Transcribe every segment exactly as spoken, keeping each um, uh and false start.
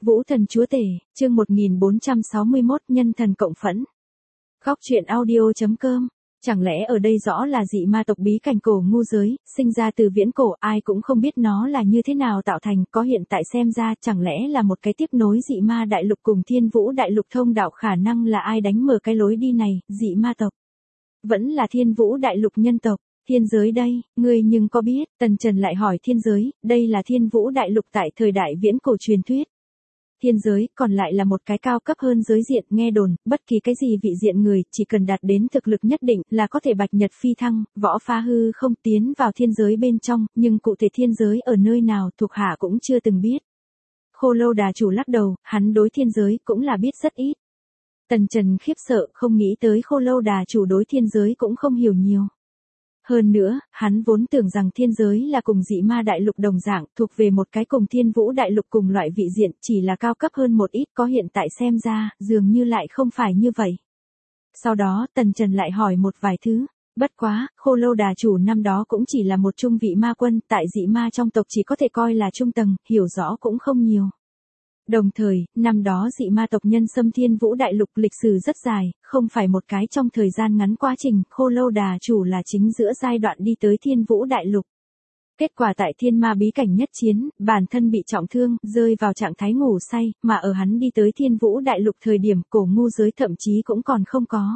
Vũ thần chúa tể, chương một nghìn bốn trăm sáu mươi mốt nhân thần cộng phẫn. Góc truyện audio.com. Chẳng lẽ ở đây rõ là dị ma tộc bí cảnh cổ ngu giới, sinh ra từ viễn cổ, ai cũng không biết nó là như thế nào tạo thành, có hiện tại xem ra chẳng lẽ là một cái tiếp nối dị ma đại lục cùng thiên vũ đại lục thông đạo, khả năng là ai đánh mở cái lối đi này, dị ma tộc. Vẫn là thiên vũ đại lục nhân tộc. Thiên giới đây, ngươi nhưng có biết, Tần Trần lại hỏi thiên giới, đây là thiên vũ đại lục tại thời đại viễn cổ truyền thuyết. Thiên giới còn lại là một cái cao cấp hơn giới diện, nghe đồn, bất kỳ cái gì vị diện người, chỉ cần đạt đến thực lực nhất định là có thể bạch nhật phi thăng, võ phá hư không tiến vào thiên giới bên trong, nhưng cụ thể thiên giới ở nơi nào thuộc hạ cũng chưa từng biết. Khô Lâu Đà chủ lắc đầu, hắn đối thiên giới cũng là biết rất ít. Tần Trần khiếp sợ, không nghĩ tới Khô Lâu Đà chủ đối thiên giới cũng không hiểu nhiều. Hơn nữa, hắn vốn tưởng rằng thiên giới là cùng dị ma đại lục đồng dạng, thuộc về một cái cùng thiên vũ đại lục cùng loại vị diện, chỉ là cao cấp hơn một ít, có hiện tại xem ra, dường như lại không phải như vậy. Sau đó, Tần Trần lại hỏi một vài thứ. Bất quá, Khô Lâu Đà chủ năm đó cũng chỉ là một trung vị ma quân, tại dị ma trong tộc chỉ có thể coi là trung tầng, hiểu rõ cũng không nhiều. Đồng thời, năm đó dị ma tộc nhân xâm thiên vũ đại lục, lịch sử rất dài, không phải một cái trong thời gian ngắn quá trình, Khô Lâu Đà chủ là chính giữa giai đoạn đi tới thiên vũ đại lục. Kết quả tại thiên ma bí cảnh nhất chiến, bản thân bị trọng thương, rơi vào trạng thái ngủ say, mà ở hắn đi tới thiên vũ đại lục thời điểm cổ ngu giới thậm chí cũng còn không có.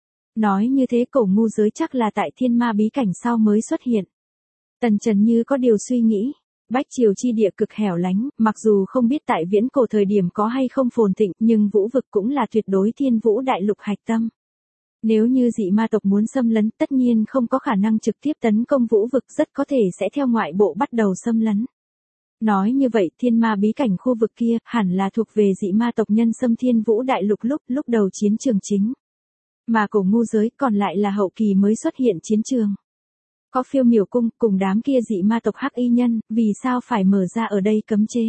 Nói như thế cổ ngu giới chắc là tại thiên ma bí cảnh sau mới xuất hiện. Tần Trần như có điều suy nghĩ. Bách Triều chi địa cực hẻo lánh, mặc dù không biết tại viễn cổ thời điểm có hay không phồn thịnh, nhưng vũ vực cũng là tuyệt đối thiên vũ đại lục hạch tâm. Nếu như dị ma tộc muốn xâm lấn, tất nhiên không có khả năng trực tiếp tấn công vũ vực, rất có thể sẽ theo ngoại bộ bắt đầu xâm lấn. Nói như vậy, thiên ma bí cảnh khu vực kia, hẳn là thuộc về dị ma tộc nhân xâm thiên vũ đại lục lúc, lúc đầu chiến trường chính. Mà cổ ngu giới còn lại là hậu kỳ mới xuất hiện chiến trường. Có Phiêu Miểu cung cùng đám kia dị ma tộc hắc y nhân, vì sao phải mở ra ở đây cấm chế?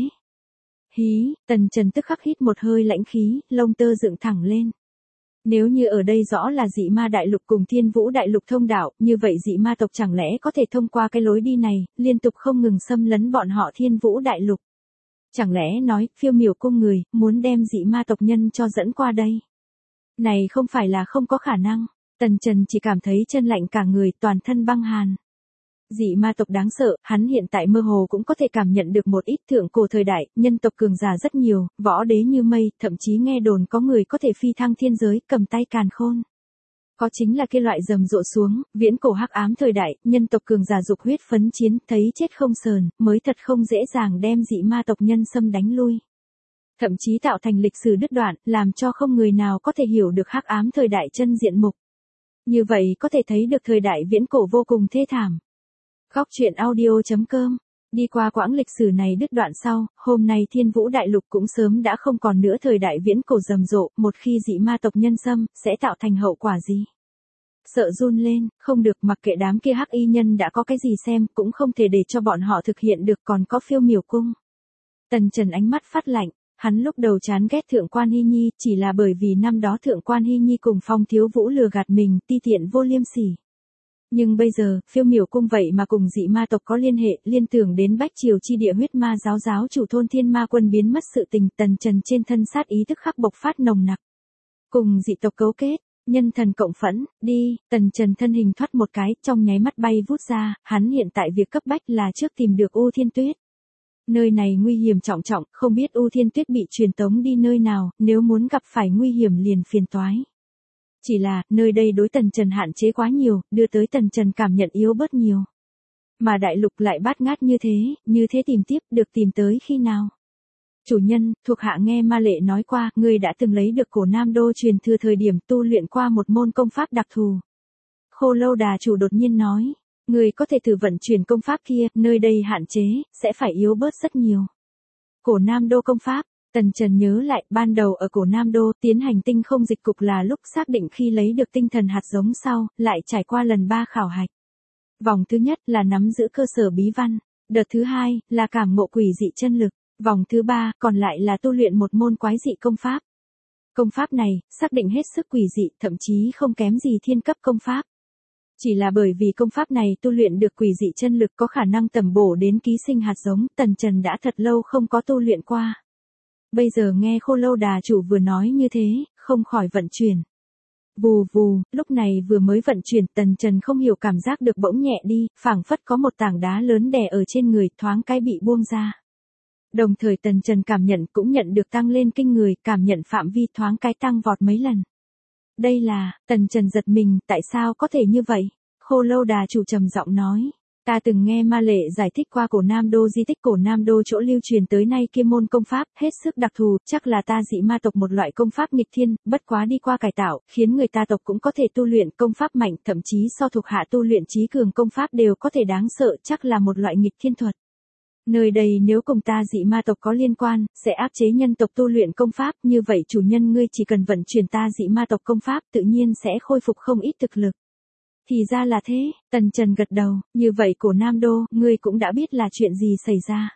Hí, Tần Trần tức khắc hít một hơi lãnh khí, lông tơ dựng thẳng lên. Nếu như ở đây rõ là dị ma đại lục cùng thiên vũ đại lục thông đạo, như vậy dị ma tộc chẳng lẽ có thể thông qua cái lối đi này, liên tục không ngừng xâm lấn bọn họ thiên vũ đại lục? Chẳng lẽ nói, Phiêu Miểu cung người, muốn đem dị ma tộc nhân cho dẫn qua đây? Này không phải là không có khả năng. Tần Trần chỉ cảm thấy chân lạnh cả người, toàn thân băng hàn. Dị ma tộc đáng sợ, hắn hiện tại mơ hồ cũng có thể cảm nhận được một ít thượng cổ thời đại, nhân tộc cường giả rất nhiều, võ đế như mây, thậm chí nghe đồn có người có thể phi thăng thiên giới, cầm tay càn khôn. Có chính là kia loại rầm rộ xuống, viễn cổ hắc ám thời đại, nhân tộc cường giả dục huyết phấn chiến, thấy chết không sờn, mới thật không dễ dàng đem dị ma tộc nhân xâm đánh lui. Thậm chí tạo thành lịch sử đứt đoạn, làm cho không người nào có thể hiểu được hắc ám thời đại chân diện mục. Như vậy có thể thấy được thời đại viễn cổ vô cùng thê thảm. Góc truyện audio.com. Đi qua quãng lịch sử này đứt đoạn sau, hôm nay thiên vũ đại lục cũng sớm đã không còn nữa thời đại viễn cổ rầm rộ, một khi dị ma tộc nhân xâm, sẽ tạo thành hậu quả gì? Sợ run lên, không được, mặc kệ đám kia hắc y nhân đã có cái gì xem, cũng không thể để cho bọn họ thực hiện được, còn có Phiêu Miểu cung. Tần Trần ánh mắt phát lạnh. Hắn lúc đầu chán ghét Thượng Quan Hy Nhi, chỉ là bởi vì năm đó Thượng Quan Hy Nhi cùng Phong Thiếu Vũ lừa gạt mình, ti tiện vô liêm sỉ. Nhưng bây giờ, Phiêu Miểu cung vậy mà cùng dị ma tộc có liên hệ, liên tưởng đến Bách Triều chi địa huyết ma giáo giáo chủ thôn thiên ma quân biến mất sự tình, Tần Trần trên thân sát ý tức khắc bộc phát nồng nặc. Cùng dị tộc cấu kết, nhân thần cộng phẫn, đi, Tần Trần thân hình thoát một cái, trong nháy mắt bay vút ra, hắn hiện tại việc cấp bách là trước tìm được U Thiên Tuyết. Nơi này nguy hiểm trọng trọng, không biết U Thiên Tuyết bị truyền tống đi nơi nào, nếu muốn gặp phải nguy hiểm liền phiền toái. Chỉ là, nơi đây đối Tần Trần hạn chế quá nhiều, đưa tới Tần Trần cảm nhận yếu bớt nhiều. Mà đại lục lại bát ngát như thế, như thế tìm tiếp, được tìm tới khi nào? Chủ nhân, thuộc hạ nghe Ma Lệ nói qua, ngươi đã từng lấy được cổ Nam Đô truyền thừa thời điểm tu luyện qua một môn công pháp đặc thù. Khô Lâu Đà chủ đột nhiên nói. Người có thể thử vận chuyển công pháp kia, nơi đây hạn chế, sẽ phải yếu bớt rất nhiều. Cổ Nam Đô công pháp, Tần Trần nhớ lại, ban đầu ở cổ Nam Đô, tiến hành tinh không dịch cục là lúc xác định khi lấy được tinh thần hạt giống sau, lại trải qua lần ba khảo hạch. Vòng thứ nhất là nắm giữ cơ sở bí văn, đợt thứ hai là cảm ngộ quỷ dị chân lực, vòng thứ ba còn lại là tu luyện một môn quái dị công pháp. Công pháp này, xác định hết sức quỷ dị, thậm chí không kém gì thiên cấp công pháp. Chỉ là bởi vì công pháp này tu luyện được quỷ dị chân lực có khả năng tầm bổ đến ký sinh hạt giống, Tần Trần đã thật lâu không có tu luyện qua. Bây giờ nghe Khô Lâu Đà chủ vừa nói như thế, không khỏi vận chuyển. Vù vù, lúc này vừa mới vận chuyển, Tần Trần không hiểu cảm giác được bỗng nhẹ đi, phảng phất có một tảng đá lớn đè ở trên người, thoáng cái bị buông ra. Đồng thời Tần Trần cảm nhận cũng nhận được tăng lên kinh người, cảm nhận phạm vi thoáng cái tăng vọt mấy lần. Đây là, Tần Trần giật mình, tại sao có thể như vậy? Khô Lâu Đà chủ trầm giọng nói. Ta từng nghe Ma Lệ giải thích qua cổ Nam Đô, di tích cổ Nam Đô chỗ lưu truyền tới nay kia môn công pháp, hết sức đặc thù, chắc là ta dị ma tộc một loại công pháp nghịch thiên, bất quá đi qua cải tạo, khiến người ta tộc cũng có thể tu luyện công pháp mạnh, thậm chí so thuộc hạ tu luyện trí cường công pháp đều có thể đáng sợ, chắc là một loại nghịch thiên thuật. Nơi đây nếu cùng ta dị ma tộc có liên quan, sẽ áp chế nhân tộc tu luyện công pháp, như vậy chủ nhân ngươi chỉ cần vận chuyển ta dị ma tộc công pháp, tự nhiên sẽ khôi phục không ít thực lực. Thì ra là thế, Tần Trần gật đầu, như vậy cổ Nam Đô, ngươi cũng đã biết là chuyện gì xảy ra.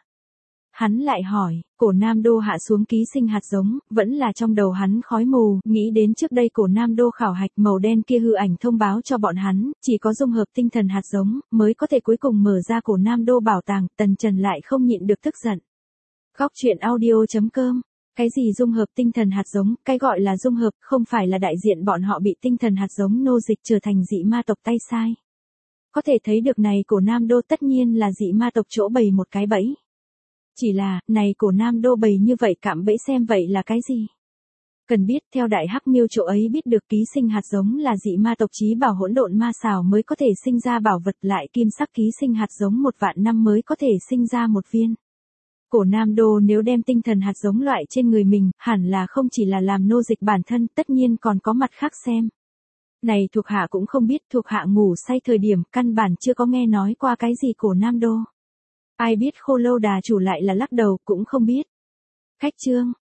Hắn lại hỏi, cổ Nam Đô hạ xuống ký sinh hạt giống, vẫn là trong đầu hắn khói mù, nghĩ đến trước đây cổ Nam Đô khảo hạch màu đen kia hư ảnh thông báo cho bọn hắn, chỉ có dung hợp tinh thần hạt giống, mới có thể cuối cùng mở ra cổ Nam Đô bảo tàng, Tần Trần lại không nhịn được tức giận. Góc truyện audio chấm com. Cái gì dung hợp tinh thần hạt giống, cái gọi là dung hợp, không phải là đại diện bọn họ bị tinh thần hạt giống nô dịch trở thành dị ma tộc tay sai. Có thể thấy được này cổ Nam Đô tất nhiên là dị ma tộc chỗ bày một cái bẫy. Chỉ là, này cổ Nam Đô bày như vậy cạm bẫy xem vậy là cái gì? Cần biết, theo Đại Hắc Miêu chỗ ấy biết được ký sinh hạt giống là dị ma tộc chí bảo hỗn độn ma xào mới có thể sinh ra bảo vật, lại kim sắc ký sinh hạt giống một vạn năm mới có thể sinh ra một viên. Cổ Nam Đô nếu đem tinh thần hạt giống loại trên người mình, hẳn là không chỉ là làm nô dịch bản thân, tất nhiên còn có mặt khác xem. Này thuộc hạ cũng không biết, thuộc hạ ngủ say thời điểm, căn bản chưa có nghe nói qua cái gì cổ Nam Đô. Ai biết Khô Lâu Đà chủ lại là lắc đầu, cũng không biết. Khách chương.